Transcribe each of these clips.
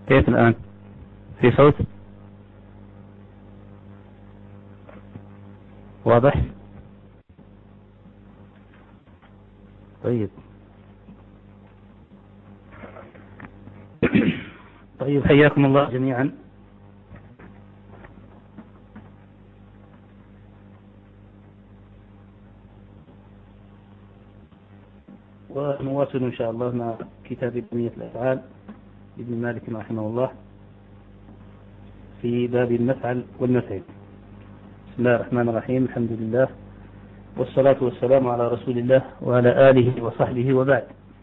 كيف الآن؟ في صوت؟ واضح؟ طيب. طيب، حياكم الله جميعا. ونواصل إن شاء الله مع كتاب بنية الأفعال ابن مالك رحمه الله في باب المفعل والمفعل. بسم الله الرحمن الرحيم، الحمد لله والصلاة والسلام على رسول الله وعلى آله وصحبه وبعد.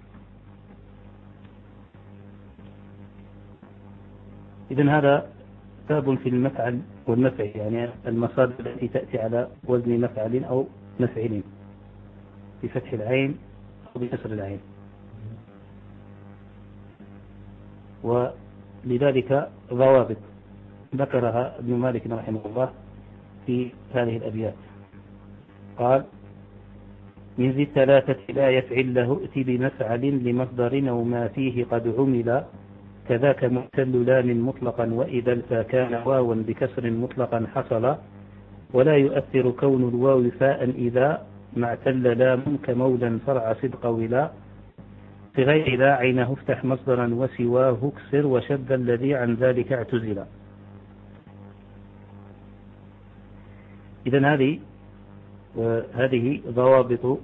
إذن هذا باب في المفعل والمفعل، يعني المصادر التي تأتي على وزن مفعل أو مفعل بفتح العين أو بكسر العين. ولذلك ضوابط ذكرها ابن مالك رحمه الله في هذه الأبيات. قال: من ذي الثلاثة لا يفعل له ائت بمفعل لمصدر أو ما فيه قد عمل، كذاك معتل لام مطلقا وإذا الفا كان واوا بكسر مطلقا حصل، ولا يؤثر كون الواو فاء إذا ما اعتل لام كمولا فرع صدق ولا، في غير لا عينه افتح مصدرا وسواه اكسر وشد الذي عن ذلك اعتزل. إذن هذه ضوابط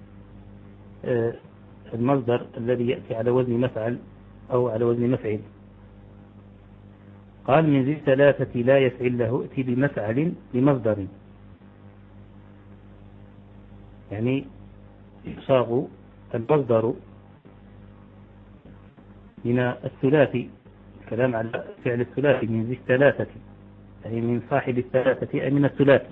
المصدر الذي يأتي على وزن مفعل أو على وزن مفعل. قال: من ذي الثلاثة لا يفعل له ائت بمفعل لمصدر، يعني يصاغ المصدر من الثلاثي، الكلام على فعل الثلاثي. من ذي الثلاثة أي من صاحب الثلاثة أي من الثلاثي.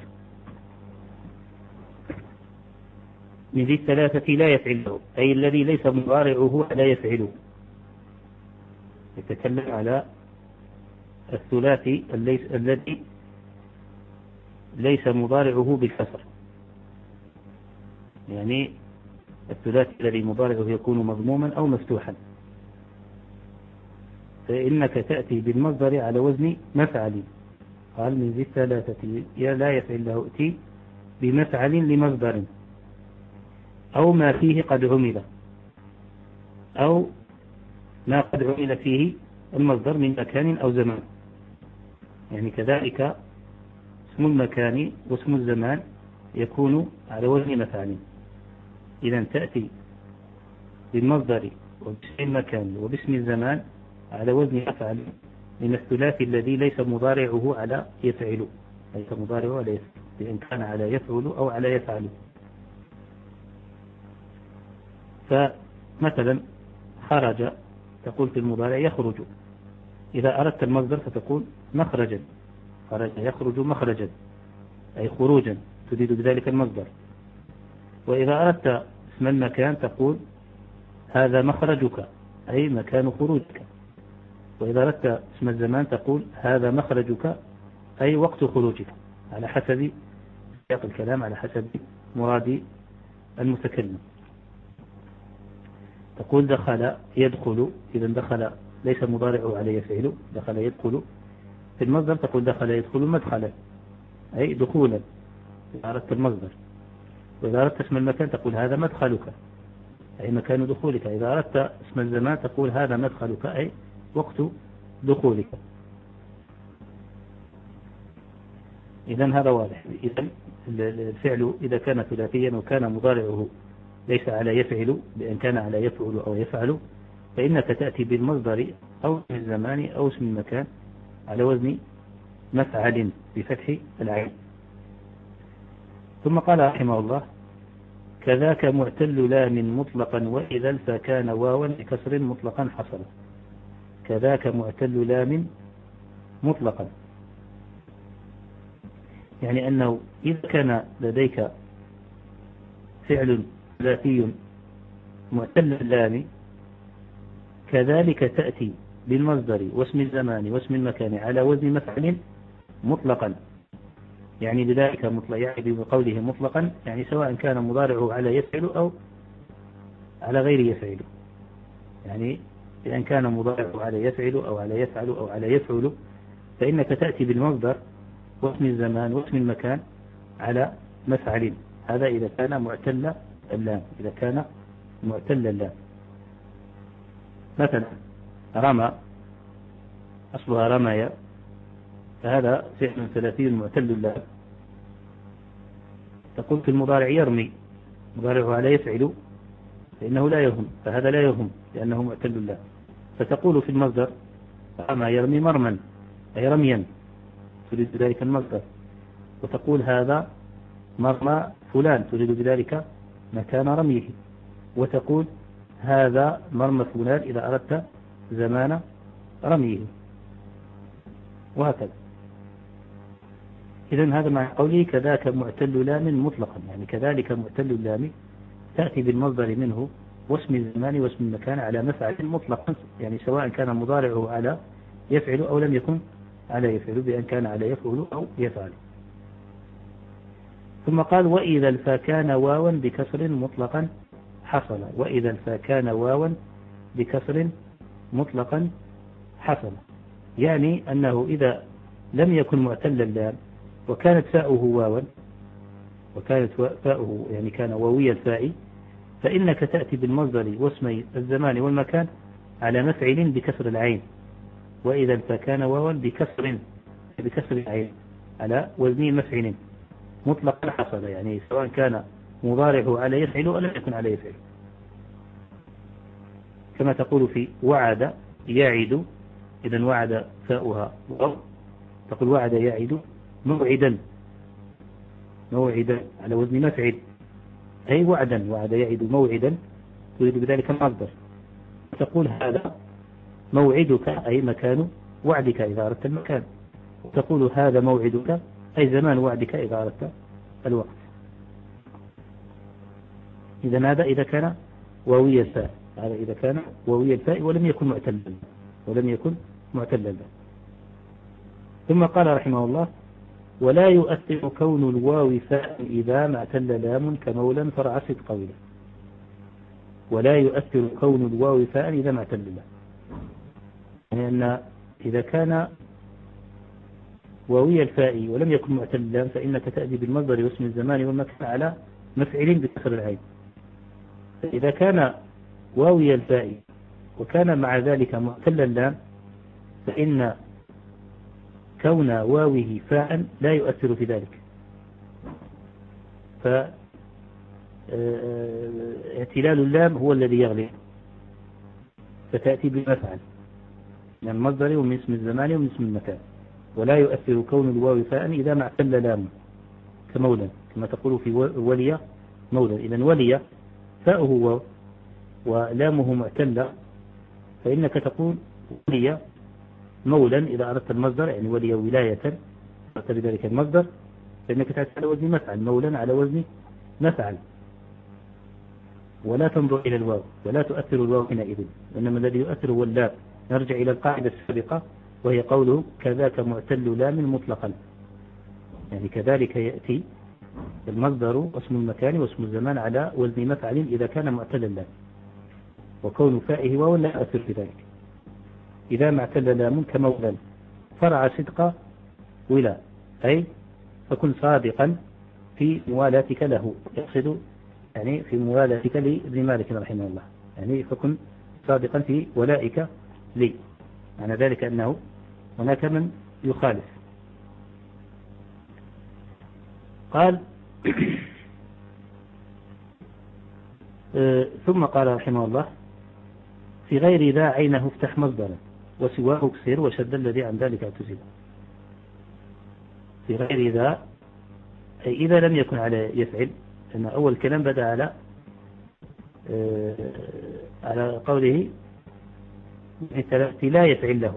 من ذي الثلاثة لا يفعل له أي الذي ليس مضارعه لا يفعله. يتكلم على الثلاثي الذي ليس مضارعه بالكسر، يعني الثلاثي الذي مضارعه يكون مضموما أو مفتوحا، فإنك تأتي بالمصدر على وزن مفعل. قال: من ذي الثلاثة لا يفعل له ائت بمفعل لمصدر أو ما فيه قد عمل، أو ما قد عمل فيه المصدر من مكان أو زمان. يعني كذلك اسم المكان واسم الزمان يكون على وزن مفعل. إذا تأتي بالمصدر وباسم المكان وباسم الزمان على وزن مفعل من الثلاثي الذي ليس مضارعه على يفعل، ليس مضارعه على يفعل، بإن كان على يفعل أو على يفعل. فمثلا خرج تقول في المضارع يخرج. إذا أردت المصدر فتقول مخرجا، خرج يخرج مخرجا أي خروجا، تريد بذلك المصدر. وإذا أردت اسم المكان تقول هذا مخرجك أي مكان خروجك. وإذا أردت اسم الزمان تقول هذا مخرجك أي وقت خروجك، على حسب سياق الكلام، على حسب مراد المتكلم. تقول دخل يدخل، إذا دخل ليس مضارعه على يفعل، دخل يدخل. في المصدر تقول دخل يدخل مدخلا أي دخولا إذا أردت المصدر. وإذا أردت اسم المكان تقول هذا مدخلك أي مكان دخولك. إذا أردت اسم الزمان تقول هذا مدخلك أي وقت دخولك. إذن هذا واضح. إذن الفعل إذا كان ثلاثيا وكان مضارعه ليس على يفعل، بأن كان على يفعل أو يفعل، فإنك تأتي بالمصدر أو اسم الزمان أو اسم المكان على وزن مفعل بفتح العين. ثم قال رحمه الله: كذاك معتل لام مطلقا وإذا الفا كان واوا بكسر مطلقا حصل. كذاك معتل لام مطلقا، يعني أنه إذا كان لديك فعل ذاتي معتل اللام كذلك تأتي بالمصدر واسم الزمان واسم المكان على وزن مفعل مطلقا. يعني بذلك مطلق، يعني بقوله مطلقا يعني سواء كان مضارعه على يفعل أو على غير يفعل. يعني بأن كان مضارعه على يفعل أو على يفعل أو على يفعل، فإنك تأتي بالمصدر واسم الزمان واسم المكان على مفعل. هذا إذا كان معتل اللام. إذا كان معتل اللام، مثلا رمى أصلها رمي، فهذا فعل ثلاثي معتل اللام. تقول في المضارع يرمي، مضارعه على يفعل فإنه لا يهم، فهذا لا يهم لأنه معتل اللام. فتقول في المصدر رمى يرمي مرما، أي رميا، تريد بذلك المصدر. وتقول هذا مرمى فلان، تريد بذلك مكان رميه. وتقول هذا مرمى فلان إذا أردت زمان رميه، وهكذا. إذن هذا مع قوله كذاك معتل لام مطلقا، يعني كذلك معتل اللام تأتي بالمصدر منه واسم الزمان واسم المكان على مفعل مطلقا، يعني سواء كان مضارعه على يفعل أو لم يكن على يفعل، بأن كان على يفعل أو يفعل. ثم قال وإذا الفا كان واوا بكسر مطلقا حصل. وإذا الفا كان واوا بكسر مطلقا حصل، يعني أنه إذا لم يكن معتل اللام وكانت فاؤه واوا، وكانت فاؤه يعني كان واوي الفاء، فإنك تأتي بالمصدر واسمي الزمان والمكان على مفعل بكسر العين. وإذا الفا كان واوا بكسر العين على وزن مفعل مطلقا حصل، يعني سواء كان مضارعه على يفعل أو لم يكن على يفعل، كما تقول في وعد يعد. إذا وعد فاؤها واو، تقول وعد يعد موعدا على وزن مفعل، أي وعدا، وعد يعد موعدا، تريد بذلك المصدر. تقول هذا موعدك، أي مكان وعدك إذا أردت المكان. تقول هذا موعدك، أي زمان وعدك إذا أردت الوقت. إذا هذا إذا كان واوي الفاء، هذا إذا كان واوي الفاء ولم يكن معتلا. ثم قال رحمه الله ولا يؤثر كون الواو فاء إذا ما اعتل لام كمولا فرع صدق قوله. ولا يؤثر كون الواو فاء إذا ما اعتل لام، يعني أن إذا كان واوي الفاء ولم يكن معتل اللام فإنك تأتي بالمصدر واسم الزمان والمكان على مفعل بكسر العين. إذا كان واوي الفاء وكان مع ذلك معتل اللام فإن كون واوه فاء لا يؤثر في ذلك، فاعتلال اللام هو الذي يغلب، فتأتي بمفعل من المصدر ومن اسم الزمان ومن اسم المكان. ولا يؤثر كون الواو فاء إذا ما اعتل لام كمولا، كما تقول في ولي مولا. إذا ولي فاؤه واو ولامه معتلة، فإنك تقول ولي مولا إذا أردت المصدر، يعني ولي ولاية أردت بذلك المصدر، فإنك تأتي على وزن مفعل، مولا على وزن مفعل. ولا تنظر إلى الواو، ولا تؤثر الواو حينئذ، إنما الذي يؤثر هو اللام. نرجع إلى القاعدة السابقة وهي قوله كذاك معتل لام مطلقا، يعني كذلك يأتي المصدر واسم المكان واسم الزمان على وزن مفعل إذا كان معتل اللام، وكون فائه واو لا يؤثر في ذلك. إذا ما اعتل لام كمولا فرع صدق ولا، أي فكن صادقا في موالاتك له، يقصد يعني في موالاتك لابن مالك رحمه الله، يعني فكن صادقا في ولائك لي، معنى ذلك أنه هناك من يخالف. قال ثم قال رحمه الله في غير ذا عينه افتح مصدرا وسواه اكسر وشد الذي عن ذلك اعتزل. في غير ذا أي إذا لم يكن على يفعل، أن أول كلام بدأ على قوله لا يفعل له.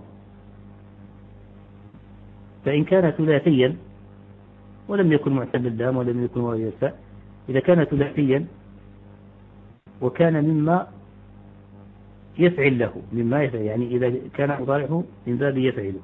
فإن كان ثلاثيا ولم يكن معتل اللام ولم يكن واو الفاء، إذا كان ثلاثيا وكان مما يفعل له، مما يفعل، يعني إذا كان مضارعه من باب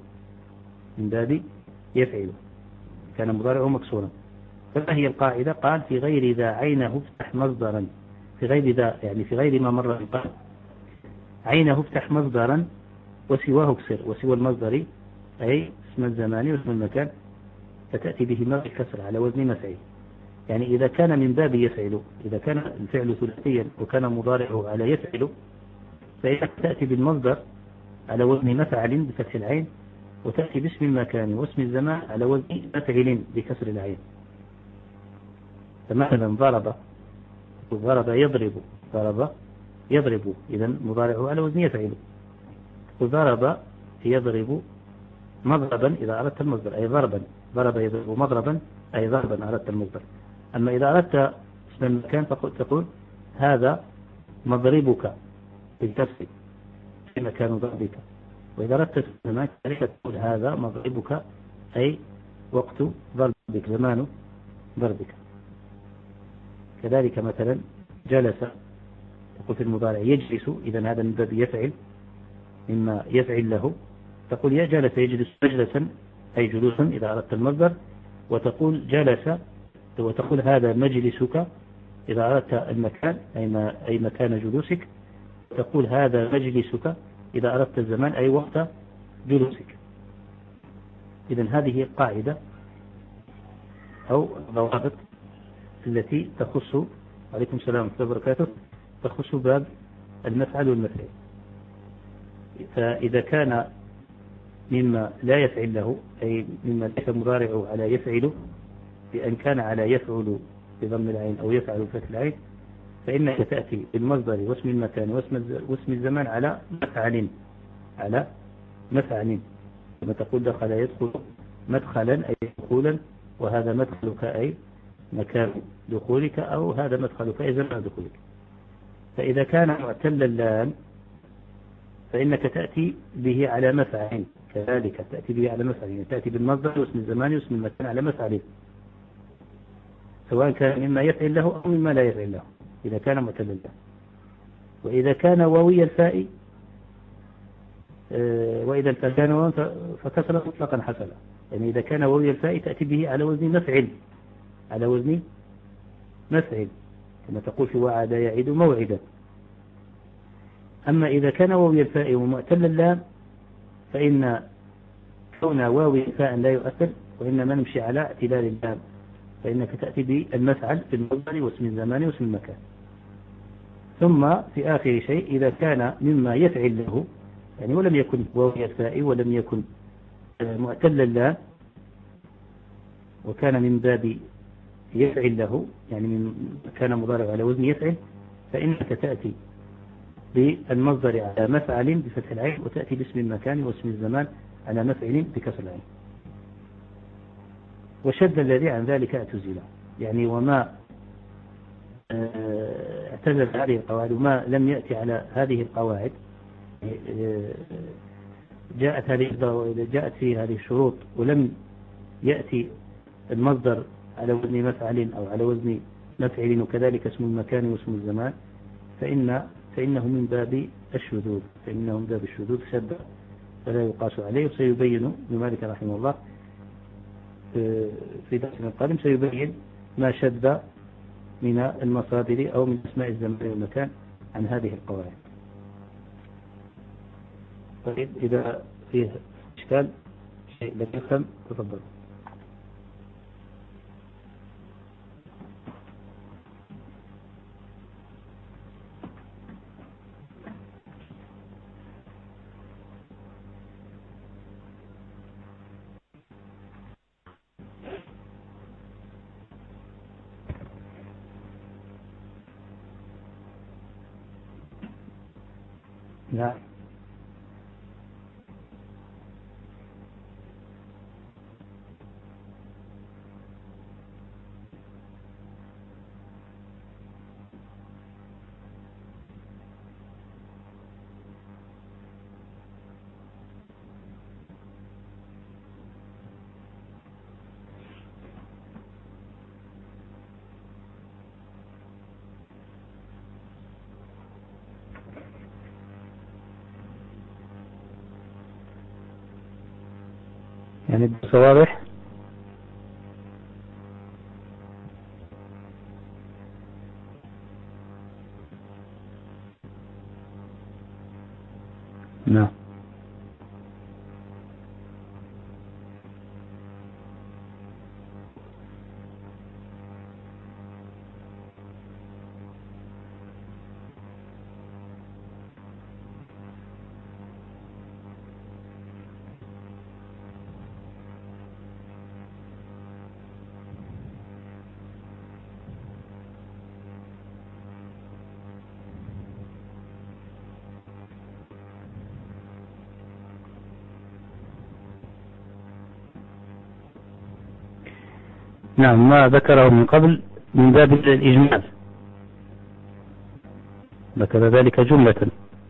يفعله كان مضارعه مكسورا. فما هي القاعدة؟ قال في غير ذا عينه افتح مصدرا. في غير ذا يعني في غير ما مر القاعدة، عينه افتح مصدرا وسواه اكسر، وسوى المصدر أي اسم الزمان واسم المكان فتأتي بهما بالكسر على وزن مفعيل. يعني إذا كان من باب يفعل، إذا كان الفعل ثلاثيا وكان مضارعه على يفعل، فإنك تأتي بالمصدر على وزن مفعل بفتح العين، وتأتي باسم المكان واسم الزمان على وزن مفعل بكسر العين. فمثلا ضرب يضرب، ضرب يضرب، إذا مضارعه على وزن يفعل. وضرب يضرب مضربا إذا أردت المصدر أي ضربا، ضرب يضرب مضربا أي ضربا أردت المصدر. أما إذا أردت اسم المكان تقول هذا مضربك بالكسر في مكان ضربك. وإذا أردت اسم المكان تقول هذا مضربك أي وقت ضربك، زمان ضربك. كذلك مثلا جلس تقول في المضارع يجلس، إذا هذا من باب يفعل مما يفعل له. تقول يا جلس يجلس مجلسا أي جلوسا إذا أردت المصدر، وتقول جلس، وتقول هذا مجلسك إذا أردت المكان أي مكان جلوسك. تقول هذا مجلسك إذا أردت الزمان أي وقت جلوسك. إذن هذه قاعدة أو ضوابط التي تخص، عليكم السلام ورحمة الله وبركاته، تخص باب المفعل والمفعل. فإذا كان مما لا يفعل له أي مما ليس مضارعه على يفعل، بأن كان على يفعل بضم العين أو يفعل بفتح العين، فإنك تأتي بالمصدر واسم المكان واسم الزمان على مفعل. كما تقول دخل يدخل مدخلا أي دخولا، وهذا مدخلك أي مكان دخولك، أو هذا مدخلك أي زمان دخولك. فإذا كان معتل اللام فإنك تأتي به على مفعل، كذلك تأتي به على مفعل، يعني تأتي بالمصدر واسم الزمان واسم المكان على مفعل، سواء كان مما يفعل له أو مما لا يفعل له إذا كان معتل اللام. وإذا كان واوي الفاء وإذا الفاء كان واو فكسر مطلقا حصل، يعني إذا كان واوي الفاء تأتي به على وزن مفعل، على وزن مفعل، كما تقول في وعد يعيد موعدا. أما إذا كان واوي الفاء ومعتل اللام فإن كون واوي الفاء لا يؤثر، وإنما نمشي على اعتلال اللام، فإنك تأتي بالمفعل في المصدر واسم الزمان واسم المكان. ثم في آخر شيء إذا كان مما يفعل له، يعني ولم يكن واوي الفاء ولم يكن معتل اللام، وكان من باب يفعل له، يعني كان مضارع على وزن يفعل، فإنك تأتي بالمصدر على مفعل بفتح العين، وتأتي باسم المكان واسم الزمان على مفعل بكسر العين. وشد الذي عن ذلك اعتزل، يعني وما اعتزل هذه القواعد وما لم يأتي على هذه القواعد، جاءت في هذه الشروط ولم يأتي المصدر على وزن مفعل أو على وزن مفعل، وكذلك اسم المكان واسم الزمان، فإنه من باب الشذوذ، شد فلا يقاس عليه. وسيبين ابن مالك رحمه الله في درسنا القادم سيبين ما شد من المصادر أو من اسماء الزمان والمكان عن هذه القواعد. طيب إذا فيه إشكال شيء لم يفهم تفضل. نعم. يعني بصوارح نعم، ما ذكره من قبل من باب الإجمال، ذكر ذلك جملة.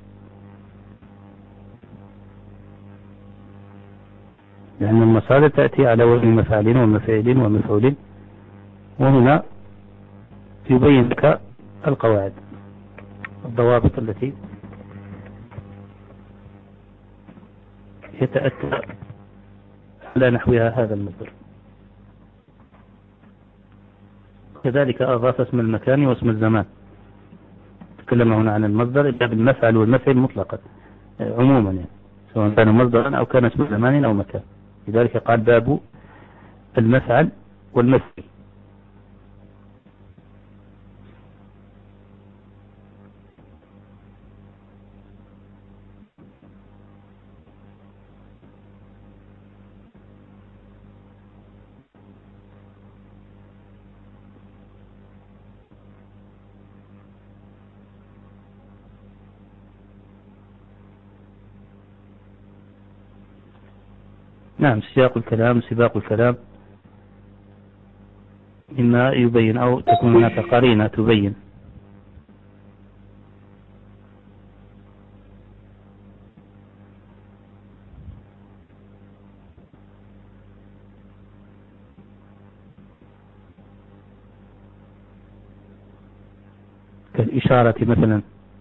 لأن المصادر تأتي على وزن مفعل ومفعل ومفعول، وهنا يبين لك القواعد، الضوابط التي يتأتى على نحوها هذا المصدر. كذلك أضاف اسم المكان واسم الزمان. تكلم هنا عن المصدر إلا بالمفعل والمفعل مطلقا عموما، يعني سواء كان مصدرا أو كان اسم زمان أو مكان. لذلك قال باب المفعل والمفعل. نعم، سياق الكلام سباق الكلام مما يبين أو تكون هناك قرينة تبين. كالإشارة مثلا،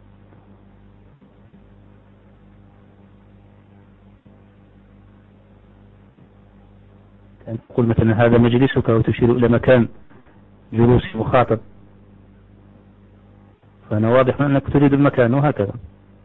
تقول مثلا هذا مجلسك وتشير إلى مكان جلوس المخاطب، فأنا واضح أنك تريد المكان، وهكذا.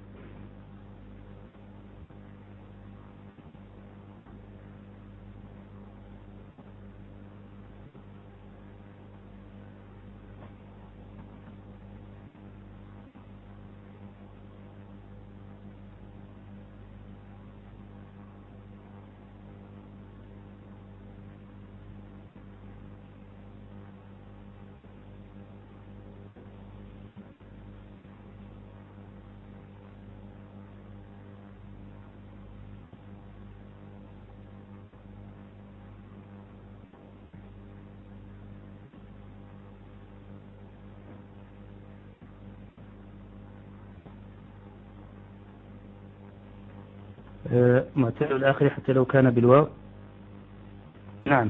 معتل الآخر حتى لو كان بالواو. نعم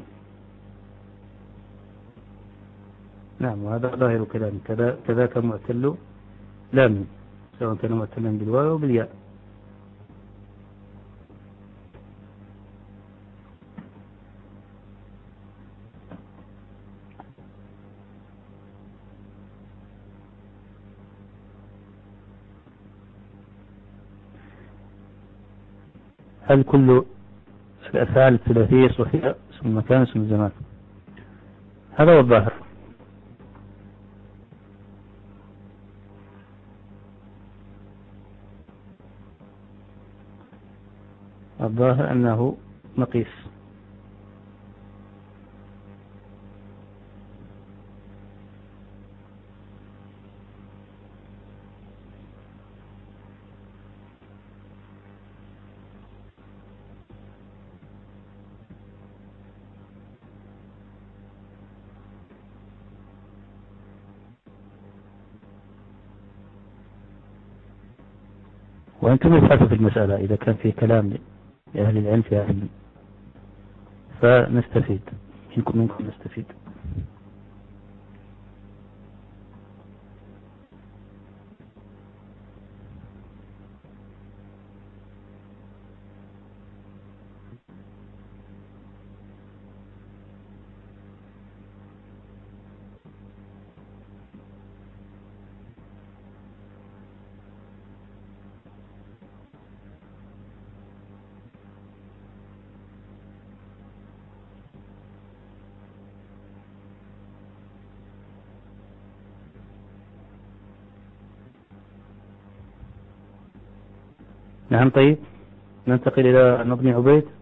نعم، وهذا ظاهر كلامي. كذاك معتل لام، سواء كان معتلا بالواو أو بالياء. هل كل الأفعال الثلاثية يصلح فيها اسم المكان اسم الزمان؟ هذا هو الظاهر. الظاهر أنه مقيس. وأنتم ابحثوا في المسألة، إذا كان فيه كلام لأهل العلم في أهل العلم فنستفيد منكم نستفيد. نعم، طيب ننتقل إلى نظم عبيد.